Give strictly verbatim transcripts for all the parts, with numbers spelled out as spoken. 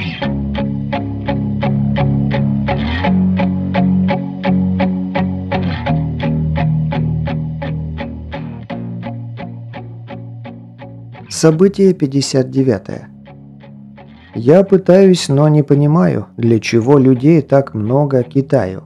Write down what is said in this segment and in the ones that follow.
Событие пятьдесят девятое. Я пытаюсь, но не понимаю, для чего людей так много Китаю.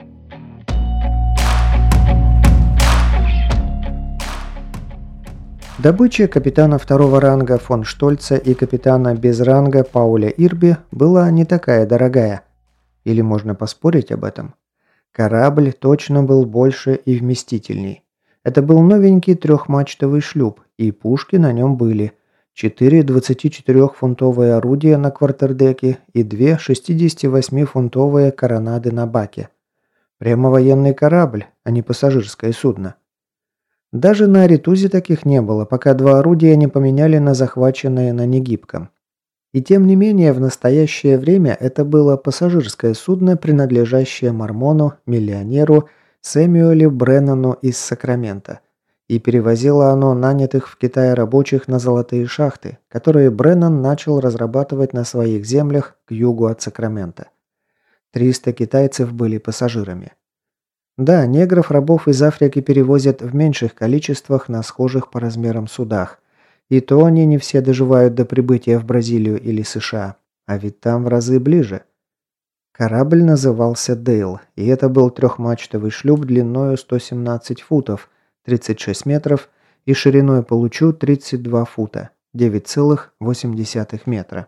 Добыча капитана второго ранга фон Штольца и капитана без ранга Пауля Ирби была не такая дорогая. Или можно поспорить об этом? Корабль точно был больше и вместительней. Это был новенький трехмачтовый шлюп, и пушки на нем были. Четыре двадцатичетырёхфунтовые орудия на квартердеке и две шестидесятивосьмифунтовые коронады на баке. Прямо военный корабль, а не пассажирское судно. Даже на Аритузе таких не было, пока два орудия не поменяли на захваченные на негибком. И тем не менее, в настоящее время это было пассажирское судно, принадлежащее мормону, миллионеру Сэмюэлю Бреннану из Сакрамента. И перевозило оно нанятых в Китае рабочих на золотые шахты, которые Бреннан начал разрабатывать на своих землях к югу от Сакрамента. триста китайцев были пассажирами. Да, негров-рабов из Африки перевозят в меньших количествах на схожих по размерам судах. И то они не все доживают до прибытия в Бразилию или США, а ведь там в разы ближе. Корабль назывался «Дейл», и это был трехмачтовый шлюп длиною сто семнадцать футов, тридцать шесть метров, и шириной по лучу тридцать два фута, девять целых восемь десятых метра.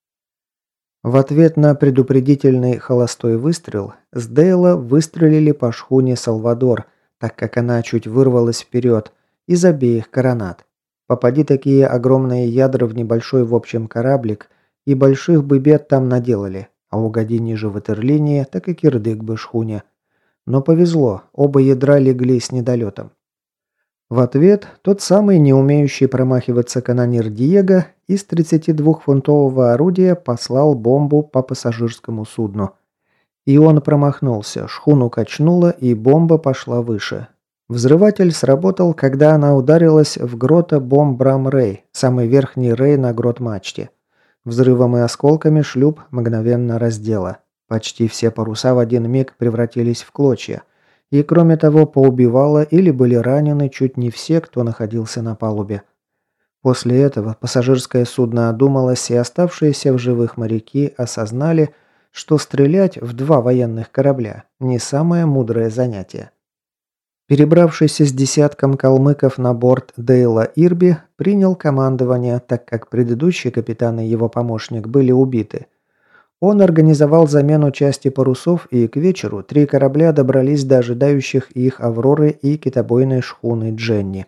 В ответ на предупредительный холостой выстрел с Дейла выстрелили по шхуне «Салвадор», так как она чуть вырвалась вперед, из обеих коронад. Попади такие огромные ядра в небольшой в общем кораблик, и больших бы бед там наделали, а угоди ниже ватерлинии, так и кирдык бы шхуне. Но повезло, оба ядра легли с недолетом. В ответ тот самый не умеющий промахиваться канонир Диего из тридцатидвухфунтового орудия послал бомбу по пассажирскому судну. И он промахнулся, шхуну качнуло, и бомба пошла выше. Взрыватель сработал, когда она ударилась в грота Бом-Брам-Рэй, самый верхний рей на грот-мачте. Взрывом и осколками шлюп мгновенно раздело. Почти все паруса в один миг превратились в клочья. И кроме того, поубивало или были ранены чуть не все, кто находился на палубе. После этого пассажирское судно одумалось, и оставшиеся в живых моряки осознали, что стрелять в два военных корабля – не самое мудрое занятие. Перебравшийся с десятком калмыков на борт Дейла Ирби принял командование, так как предыдущий капитан и его помощник были убиты. Он организовал замену части парусов, и к вечеру три корабля добрались до ожидающих их «Авроры» и китобойной шхуны «Дженни».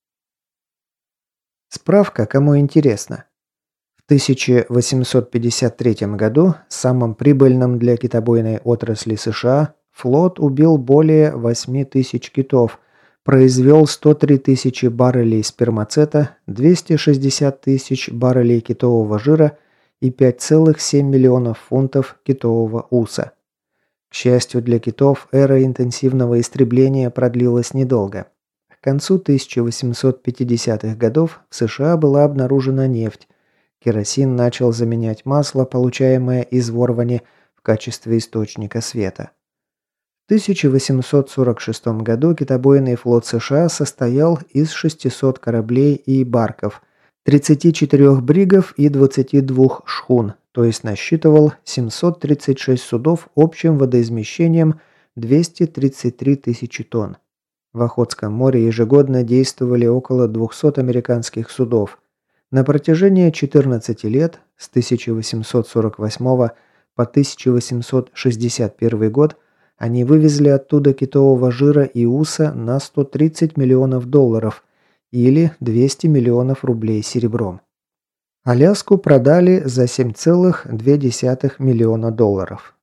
Справка, кому интересно. В тысяча восемьсот пятьдесят третьем году, самым прибыльным для китобойной отрасли США, флот убил более восьми тысяч китов, произвел сто три тысячи баррелей спермацета, двести шестьдесят тысяч баррелей китового жира и пять целых семь миллионов фунтов китового уса. К счастью для китов, эра интенсивного истребления продлилась недолго. К концу тысяча восемьсот пятидесятых годов в США была обнаружена нефть. Керосин начал заменять масло, получаемое из ворвани, в качестве источника света. В тысяча восемьсот сорок шестом году китобойный флот США состоял из шестисот кораблей и барков, тридцати четырёх бригов и двадцати двух шхун, то есть насчитывал семьсот тридцать шесть судов общим водоизмещением двести тридцать три тысячи тонн. В Охотском море ежегодно действовали около двухсот американских судов. На протяжении четырнадцати лет, с тысяча восемьсот сорок восьмого по тысяча восемьсот шестьдесят первый год, они вывезли оттуда китового жира и уса на сто тридцать миллионов долларов или двести миллионов рублей серебром. Аляску продали за семь целых две десятых миллиона долларов.